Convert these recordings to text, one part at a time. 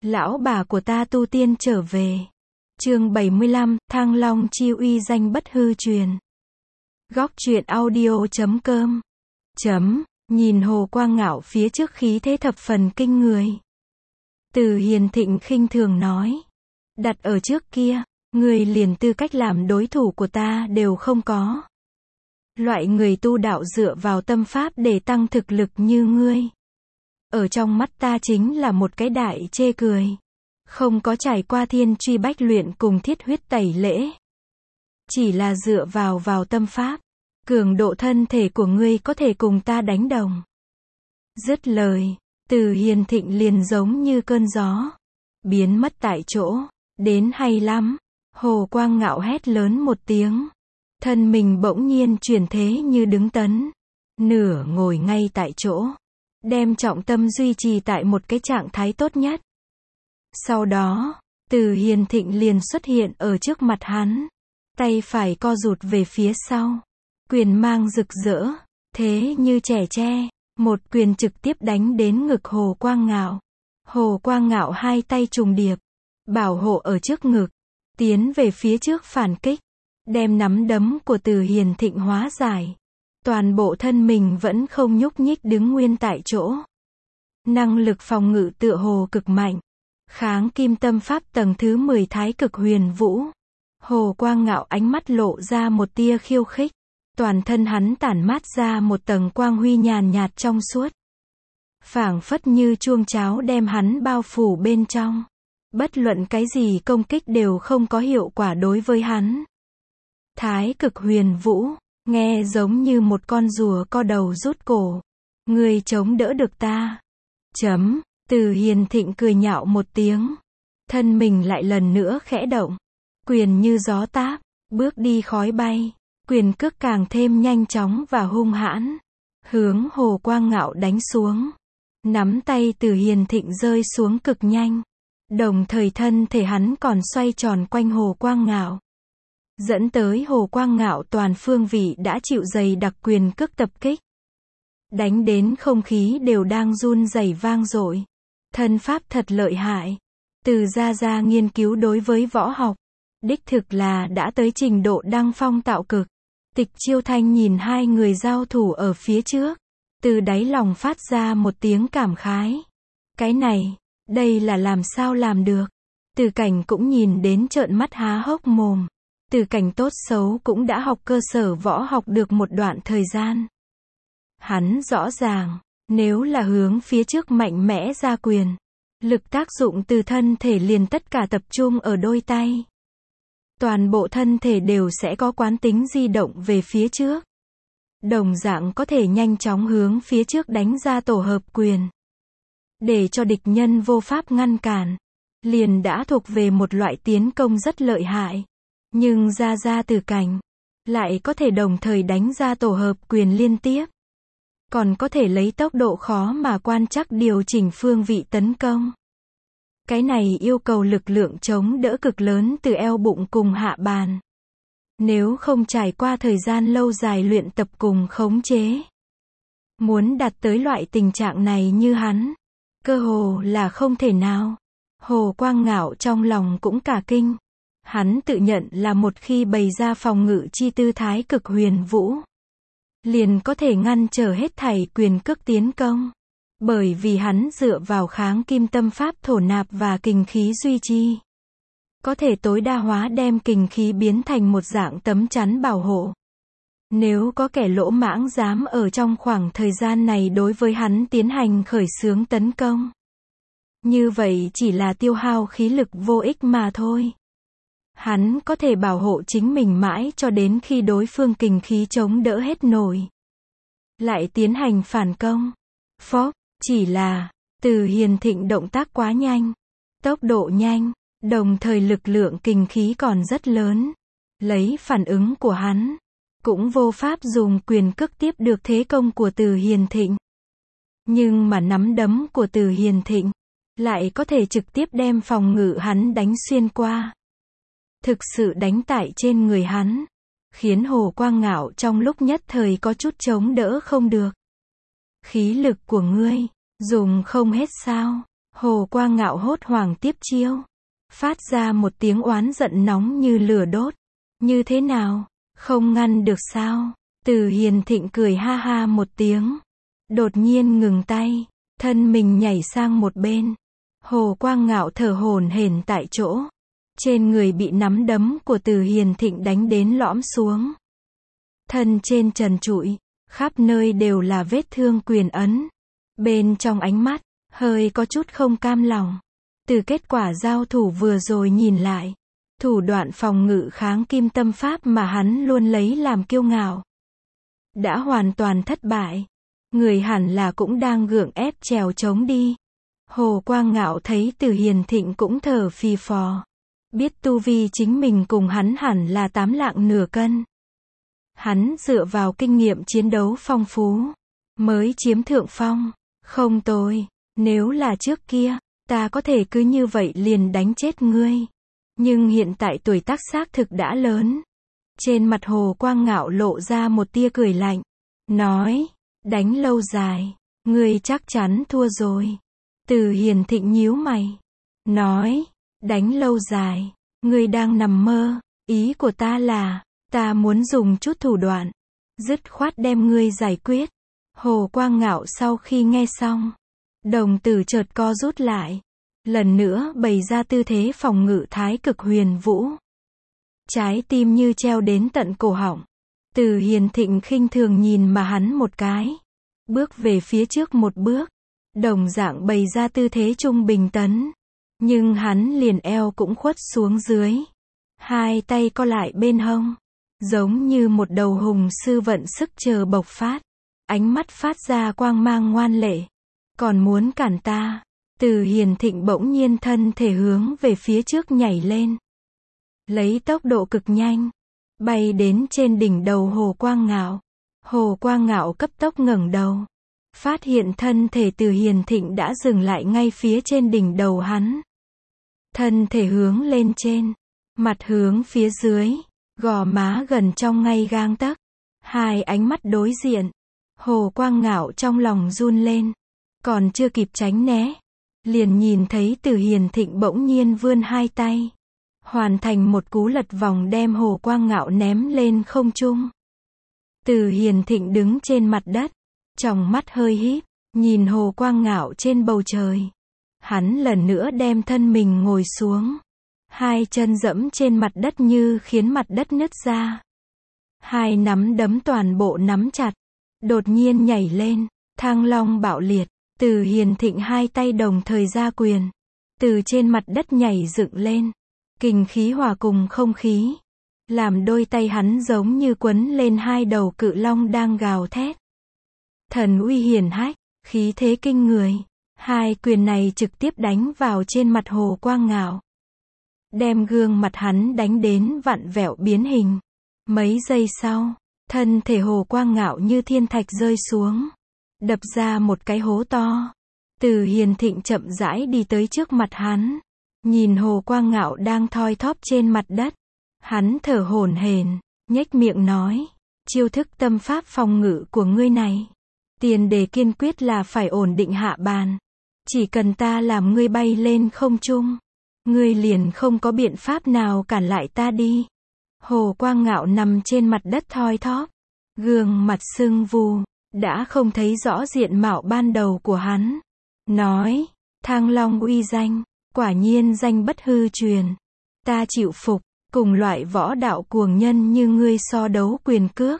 Lão bà của ta tu tiên trở về. Chương 75, Thăng Long chi uy danh bất hư truyền. Góc truyện audio.com. Nhìn Hồ Quang Ngạo phía trước khí thế thập phần kinh người. Từ Hiền Thịnh khinh thường nói. Đặt ở trước kia, người liền tư cách làm đối thủ của ta đều không có. Loại người tu đạo dựa vào tâm pháp để tăng thực lực như ngươi. Ở trong mắt ta chính là một cái đại chê cười. Không có trải qua thiên truy bách luyện cùng thiết huyết tẩy lễ. Chỉ là dựa vào tâm pháp. Cường độ thân thể của ngươi có thể cùng ta đánh đồng. Dứt lời, Từ Hiền Thịnh liền giống như cơn gió. Biến mất tại chỗ. Đến hay lắm. Hồ Quang Ngạo hét lớn một tiếng. Thân mình bỗng nhiên chuyển thế như đứng tấn. Nửa ngồi ngay tại chỗ. Đem trọng tâm duy trì tại một cái trạng thái tốt nhất. Sau đó, Từ Hiền Thịnh liền xuất hiện ở trước mặt hắn. Tay phải co rụt về phía sau. Quyền mang rực rỡ, thế như trẻ tre. Một quyền trực tiếp đánh đến ngực Hồ Quang Ngạo. Hồ Quang Ngạo hai tay trùng điệp. Bảo hộ ở trước ngực. Tiến về phía trước phản kích. Đem nắm đấm của Từ Hiền Thịnh hóa giải. Toàn bộ thân mình vẫn không nhúc nhích đứng nguyên tại chỗ. Năng lực phòng ngự tựa hồ cực mạnh. Kháng kim tâm pháp tầng thứ 10 thái cực huyền vũ. Hồ Quang Ngạo ánh mắt lộ ra một tia khiêu khích. Toàn thân hắn tản mát ra một tầng quang huy nhàn nhạt trong suốt. Phảng phất như chuông cháo đem hắn bao phủ bên trong. Bất luận cái gì công kích đều không có hiệu quả đối với hắn. Thái cực huyền vũ, nghe giống như một con rùa co đầu rút cổ. Ngươi chống đỡ được ta. Từ Hiền Thịnh cười nhạo một tiếng. Thân mình lại lần nữa khẽ động. Quyền như gió táp, bước đi khói bay. Quyền cước càng thêm nhanh chóng và hung hãn. Hướng Hồ Quang Ngạo đánh xuống. Nắm tay Từ Hiền Thịnh rơi xuống cực nhanh. Đồng thời thân thể hắn còn xoay tròn quanh Hồ Quang Ngạo. Dẫn tới Hồ Quang Ngạo toàn phương vị đã chịu dày đặc quyền cước tập kích. Đánh đến không khí đều đang run rẩy vang dội. Thân pháp thật lợi hại. Từ gia nghiên cứu đối với võ học. Đích thực là đã tới trình độ đăng phong tạo cực. Tịch Chiêu Thanh nhìn hai người giao thủ ở phía trước. Từ đáy lòng phát ra một tiếng cảm khái. Cái này, đây là làm sao làm được. Từ Cảnh cũng nhìn đến trợn mắt há hốc mồm. Từ Cảnh tốt xấu cũng đã học cơ sở võ học được một đoạn thời gian. Hắn rõ ràng, nếu là hướng phía trước mạnh mẽ ra quyền, lực tác dụng từ thân thể liền tất cả tập trung ở đôi tay. Toàn bộ thân thể đều sẽ có quán tính di động về phía trước. Đồng dạng có thể nhanh chóng hướng phía trước đánh ra tổ hợp quyền. Để cho địch nhân vô pháp ngăn cản. Liền đã thuộc về một loại tiến công rất lợi hại. Nhưng ra Từ Cảnh lại có thể đồng thời đánh ra tổ hợp quyền liên tiếp. Còn có thể lấy tốc độ khó mà quan trắc điều chỉnh phương vị tấn công. Cái này yêu cầu lực lượng chống đỡ cực lớn từ eo bụng cùng hạ bàn. Nếu không trải qua thời gian lâu dài luyện tập cùng khống chế. Muốn đạt tới loại tình trạng này như hắn, cơ hồ là không thể nào. Hồ Quang Ngạo trong lòng cũng cả kinh. Hắn tự nhận là một khi bày ra phòng ngự chi tư thái cực huyền vũ. Liền có thể ngăn trở hết thảy quyền cước tiến công. Bởi vì hắn dựa vào kháng kim tâm pháp thổ nạp và kình khí duy trì. Có thể tối đa hóa đem kình khí biến thành một dạng tấm chắn bảo hộ. Nếu có kẻ lỗ mãng dám ở trong khoảng thời gian này đối với hắn tiến hành khởi xướng tấn công. Như vậy chỉ là tiêu hao khí lực vô ích mà thôi. Hắn có thể bảo hộ chính mình mãi cho đến khi đối phương kình khí chống đỡ hết nổi. Lại tiến hành phản công. Chỉ là, Từ Hiền Thịnh động tác quá nhanh. Tốc độ nhanh, đồng thời lực lượng kình khí còn rất lớn. Lấy phản ứng của hắn, cũng vô pháp dùng quyền cước tiếp được thế công của Từ Hiền Thịnh. Nhưng mà nắm đấm của Từ Hiền Thịnh, lại có thể trực tiếp đem phòng ngự hắn đánh xuyên qua. Thực sự đánh tại trên người hắn. Khiến Hồ Quang Ngạo trong lúc nhất thời có chút chống đỡ không được. Khí lực của ngươi, dùng không hết sao? Hồ Quang Ngạo hốt hoảng tiếp chiêu, phát ra một tiếng oán giận nóng như lửa đốt. Như thế nào? Không ngăn được sao? Từ Hiền Thịnh cười ha ha một tiếng. Đột nhiên ngừng tay, thân mình nhảy sang một bên. Hồ Quang Ngạo thở hổn hển tại chỗ. Trên người bị nắm đấm của Từ Hiền Thịnh đánh đến lõm xuống. Thân trên trần trụi, khắp nơi đều là vết thương quyền ấn. Bên trong ánh mắt, hơi có chút không cam lòng. Từ kết quả giao thủ vừa rồi nhìn lại, thủ đoạn phòng ngự kháng kim tâm pháp mà hắn luôn lấy làm kiêu ngạo, đã hoàn toàn thất bại. Người hẳn là cũng đang gượng ép trèo trống đi. Hồ Quang Ngạo thấy Từ Hiền Thịnh cũng thở phì phò. Biết tu vi chính mình cùng hắn hẳn là 8 lạng nửa cân. Hắn dựa vào kinh nghiệm chiến đấu phong phú, mới chiếm thượng phong. Không tồi, nếu là trước kia, ta có thể cứ như vậy liền đánh chết ngươi. Nhưng hiện tại tuổi tác xác thực đã lớn. Trên mặt Hồ Quang Ngạo lộ ra một tia cười lạnh. Nói, đánh lâu dài, ngươi chắc chắn thua rồi. Từ Hiền Thịnh nhíu mày. Nói, đánh lâu dài, ngươi đang nằm mơ. Ý của ta là, ta muốn dùng chút thủ đoạn, dứt khoát đem ngươi giải quyết. Hồ Quang Ngạo sau khi nghe xong, đồng tử chợt co rút lại. Lần nữa bày ra tư thế phòng ngự thái cực huyền vũ. Trái tim như treo đến tận cổ họng. Từ Hiền Thịnh khinh thường nhìn mà hắn một cái. Bước về phía trước một bước. Đồng dạng bày ra tư thế trung bình tấn. Nhưng hắn liền eo cũng khuất xuống dưới. Hai tay co lại bên hông. Giống như một đầu hùng sư vận sức chờ bộc phát. Ánh mắt phát ra quang mang ngoan lệ. Còn muốn cản ta? Từ Hiền Thịnh bỗng nhiên thân thể hướng về phía trước nhảy lên. Lấy tốc độ cực nhanh. Bay đến trên đỉnh đầu Hồ Quang Ngạo. Hồ Quang Ngạo cấp tốc ngẩng đầu. Phát hiện thân thể Từ Hiền Thịnh đã dừng lại ngay phía trên đỉnh đầu hắn. Thân thể hướng lên trên. Mặt hướng phía dưới. Gò má gần trong ngay gang tấc. Hai ánh mắt đối diện. Hồ Quang Ngạo trong lòng run lên. Còn chưa kịp tránh né. Liền nhìn thấy Từ Hiền Thịnh bỗng nhiên vươn hai tay. Hoàn thành một cú lật vòng đem Hồ Quang Ngạo ném lên không trung. Từ Hiền Thịnh đứng trên mặt đất. Tròng mắt hơi híp. Nhìn Hồ Quang Ngạo trên bầu trời. Hắn lần nữa đem thân mình ngồi xuống. Hai chân dẫm trên mặt đất như khiến mặt đất nứt ra. Hai nắm đấm toàn bộ nắm chặt. Đột nhiên nhảy lên. Thăng long bạo liệt. Từ Hiền Thịnh hai tay đồng thời ra quyền. Từ trên mặt đất nhảy dựng lên. Kình khí hòa cùng không khí. Làm đôi tay hắn giống như quấn lên hai đầu cự long đang gào thét. Thần uy hiển hách, khí thế kinh người. Hai quyền này trực tiếp đánh vào trên mặt Hồ Quang Ngạo. Đem gương mặt hắn đánh đến vặn vẹo biến hình. Mấy giây sau, thân thể Hồ Quang Ngạo như thiên thạch rơi xuống. Đập ra một cái hố to. Từ Hiền Thịnh chậm rãi đi tới trước mặt hắn. Nhìn Hồ Quang Ngạo đang thoi thóp trên mặt đất. Hắn thở hổn hển, nhếch miệng nói. Chiêu thức tâm pháp phòng ngự của ngươi này. Tiền đề kiên quyết là phải ổn định hạ bàn. Chỉ cần ta làm ngươi bay lên không trung. Ngươi liền không có biện pháp nào cản lại ta đi. Hồ Quang Ngạo nằm trên mặt đất thoi thóp. Gương mặt sưng vù. Đã không thấy rõ diện mạo ban đầu của hắn. Nói, Thăng Long uy danh, quả nhiên danh bất hư truyền. Ta chịu phục, cùng loại võ đạo cuồng nhân như ngươi so đấu quyền cước.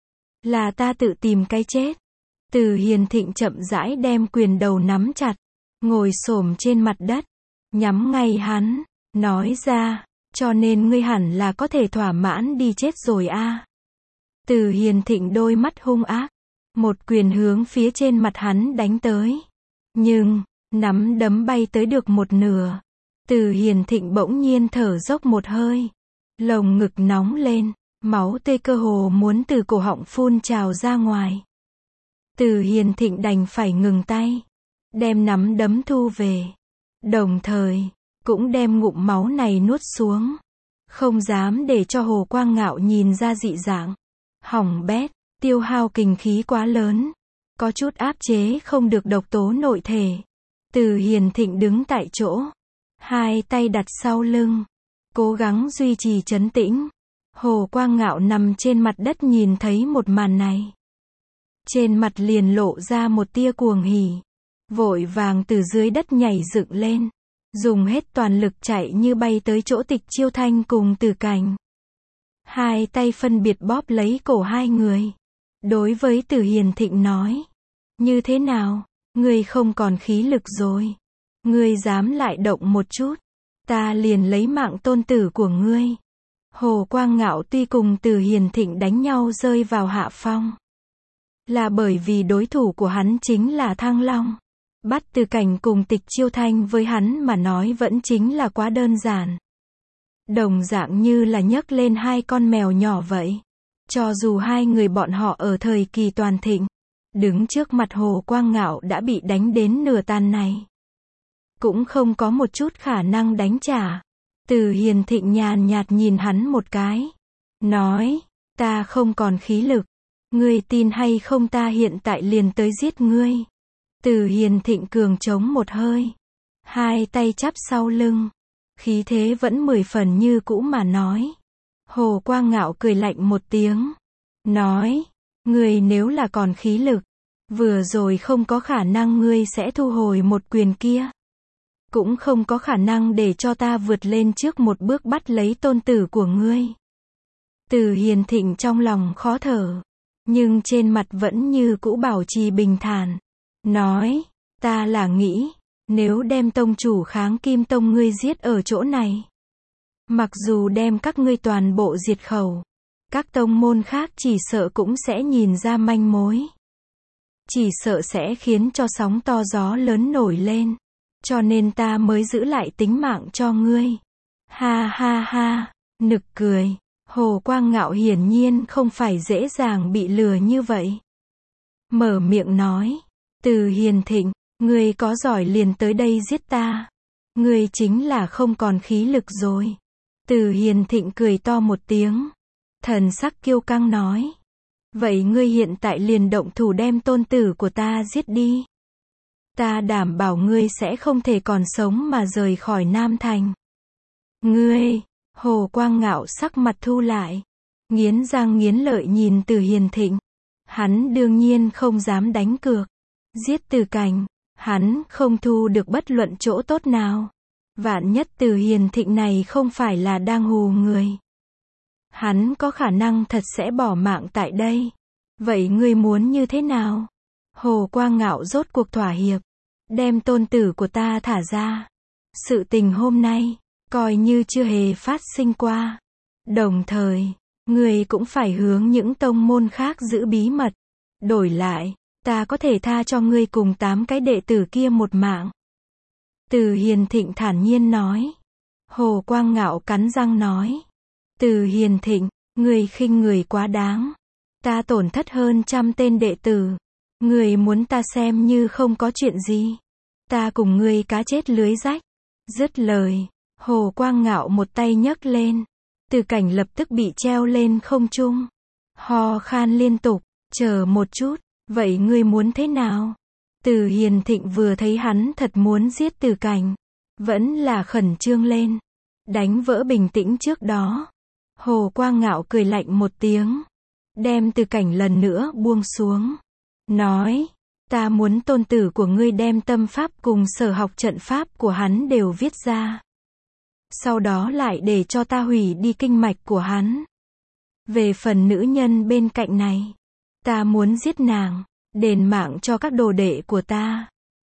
Là ta tự tìm cái chết. Từ Hiền Thịnh chậm rãi đem quyền đầu nắm chặt. Ngồi xổm trên mặt đất. Nhắm ngay hắn. Nói ra, cho nên ngươi hẳn là có thể thỏa mãn đi chết rồi a. Từ Hiền Thịnh đôi mắt hung ác. Một quyền hướng phía trên mặt hắn đánh tới. Nhưng, nắm đấm bay tới được một nửa. Từ Hiền Thịnh bỗng nhiên thở dốc một hơi. Lồng ngực nóng lên. Máu tươi cơ hồ muốn từ cổ họng phun trào ra ngoài. Từ Hiền Thịnh đành phải ngừng tay. Đem nắm đấm thu về. Đồng thời, cũng đem ngụm máu này nuốt xuống. Không dám để cho Hồ Quang Ngạo nhìn ra dị dạng. Hỏng bét. Tiêu hao kình khí quá lớn. Có chút áp chế không được độc tố nội thể. Từ Hiền Thịnh đứng tại chỗ, hai tay đặt sau lưng, cố gắng duy trì trấn tĩnh. Hồ Quang Ngạo nằm trên mặt đất nhìn thấy một màn này. Trên mặt liền lộ ra một tia cuồng hỉ. Vội vàng từ dưới đất nhảy dựng lên. Dùng hết toàn lực chạy như bay tới chỗ Tịch Chiêu Thanh cùng Từ Cảnh. Hai tay phân biệt bóp lấy cổ hai người. Đối với Từ Hiền Thịnh nói. Như thế nào? Ngươi không còn khí lực rồi. Ngươi dám lại động một chút, ta liền lấy mạng tôn tử của ngươi. Hồ Quang Ngạo tuy cùng Từ Hiền Thịnh đánh nhau rơi vào hạ phong, là bởi vì đối thủ của hắn chính là Thăng Long. Bắt Từ Cảnh cùng Tịch Chiêu Thanh với hắn mà nói vẫn chính là quá đơn giản. Đồng dạng như là nhấc lên hai con mèo nhỏ vậy. Cho dù hai người bọn họ ở thời kỳ toàn thịnh, đứng trước mặt Hồ Quang Ngạo đã bị đánh đến nửa tan này, cũng không có một chút khả năng đánh trả. Từ Hiền Thịnh nhàn nhạt nhìn hắn một cái, nói, ta không còn khí lực, ngươi tin hay không ta hiện tại liền tới giết ngươi. Từ Hiền Thịnh cường chống một hơi, hai tay chắp sau lưng, khí thế vẫn 10 phần như cũ mà nói. Hồ Quang Ngạo cười lạnh một tiếng, nói, ngươi nếu là còn khí lực, vừa rồi không có khả năng ngươi sẽ thu hồi một quyền kia. Cũng không có khả năng để cho ta vượt lên trước một bước bắt lấy tôn tử của ngươi. Từ Hiền Thịnh trong lòng khó thở, nhưng trên mặt vẫn như cũ bảo trì bình thản. Nói, ta là nghĩ, nếu đem tông chủ Kháng Kim Tông ngươi giết ở chỗ này, mặc dù đem các ngươi toàn bộ diệt khẩu, các tông môn khác chỉ sợ cũng sẽ nhìn ra manh mối. Chỉ sợ sẽ khiến cho sóng to gió lớn nổi lên. Cho nên ta mới giữ lại tính mạng cho ngươi. Ha ha ha, nực cười. Hồ Quang Ngạo hiển nhiên không phải dễ dàng bị lừa như vậy. Mở miệng nói, Từ Hiền Thịnh, ngươi có giỏi liền tới đây giết ta. Ngươi chính là không còn khí lực rồi. Từ Hiền Thịnh cười to một tiếng, thần sắc kiêu căng nói, vậy ngươi hiện tại liền động thủ đem tôn tử của ta giết đi. Ta đảm bảo ngươi sẽ không thể còn sống mà rời khỏi Nam Thành. Ngươi, Hồ Quang Ngạo sắc mặt thu lại, nghiến răng nghiến lợi nhìn Từ Hiền Thịnh. Hắn đương nhiên không dám đánh cược. Giết Từ Cảnh, hắn không thu được bất luận chỗ tốt nào. Vạn nhất Từ Hiền Thịnh này không phải là đang hù người, hắn có khả năng thật sẽ bỏ mạng tại đây. Vậy ngươi muốn như thế nào? Hồ Quang Ngạo rốt cuộc thỏa hiệp, đem tôn tử của ta thả ra. Sự tình hôm nay, coi như chưa hề phát sinh qua. Đồng thời, ngươi cũng phải hướng những tông môn khác giữ bí mật. Đổi lại, ta có thể tha cho ngươi cùng 8 cái đệ tử kia một mạng. Từ Hiền Thịnh thản nhiên nói. Hồ Quang Ngạo cắn răng nói. Từ Hiền Thịnh, ngươi khinh người quá đáng. Ta tổn thất hơn 100 tên đệ tử. Ngươi muốn ta xem như không có chuyện gì. Ta cùng ngươi cá chết lưới rách. Dứt lời, Hồ Quang Ngạo một tay nhấc lên. Từ Cảnh lập tức bị treo lên không trung. Ho khan liên tục, chờ một chút, vậy ngươi muốn thế nào? Từ Hiền Thịnh vừa thấy hắn thật muốn giết Từ Cảnh, vẫn là khẩn trương lên. Đánh vỡ bình tĩnh trước đó. Hồ Quang Ngạo cười lạnh một tiếng, đem Từ Cảnh lần nữa buông xuống. Nói, ta muốn tôn tử của ngươi đem tâm pháp cùng sở học trận pháp của hắn đều viết ra. Sau đó lại để cho ta hủy đi kinh mạch của hắn. Về phần nữ nhân bên cạnh này, ta muốn giết nàng, đền mạng cho các đồ đệ của ta.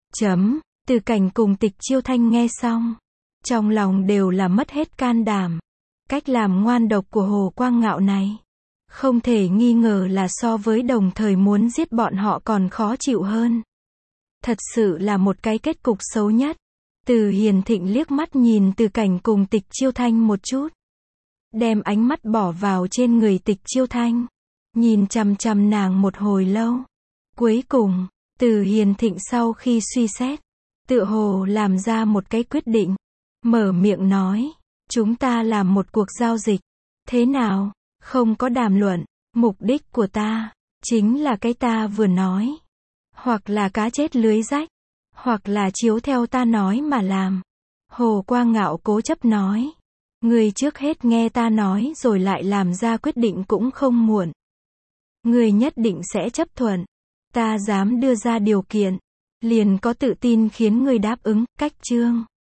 Từ Cảnh cùng Tịch Chiêu Thanh nghe xong, trong lòng đều là mất hết can đảm. Cách làm ngoan độc của Hồ Quang Ngạo này, không thể nghi ngờ là so với đồng thời muốn giết bọn họ còn khó chịu hơn. Thật sự là một cái kết cục xấu nhất. Từ Hiền Thịnh liếc mắt nhìn Từ Cảnh cùng Tịch Chiêu Thanh một chút, đem ánh mắt bỏ vào trên người Tịch Chiêu Thanh, nhìn chằm chằm nàng một hồi lâu. Cuối cùng, Từ Hiền Thịnh sau khi suy xét, tựa hồ làm ra một cái quyết định, mở miệng nói, chúng ta làm một cuộc giao dịch. Thế nào? Không có đàm luận. Mục đích của ta chính là cái ta vừa nói, hoặc là cá chết lưới rách, hoặc là chiếu theo ta nói mà làm. Hồ Quang Ngạo cố chấp nói. Ngươi trước hết nghe ta nói rồi lại làm ra quyết định cũng không muộn. Ngươi nhất định sẽ chấp thuận. Ta dám đưa ra điều kiện. Liền có tự tin khiến ngươi đáp ứng. Cách chương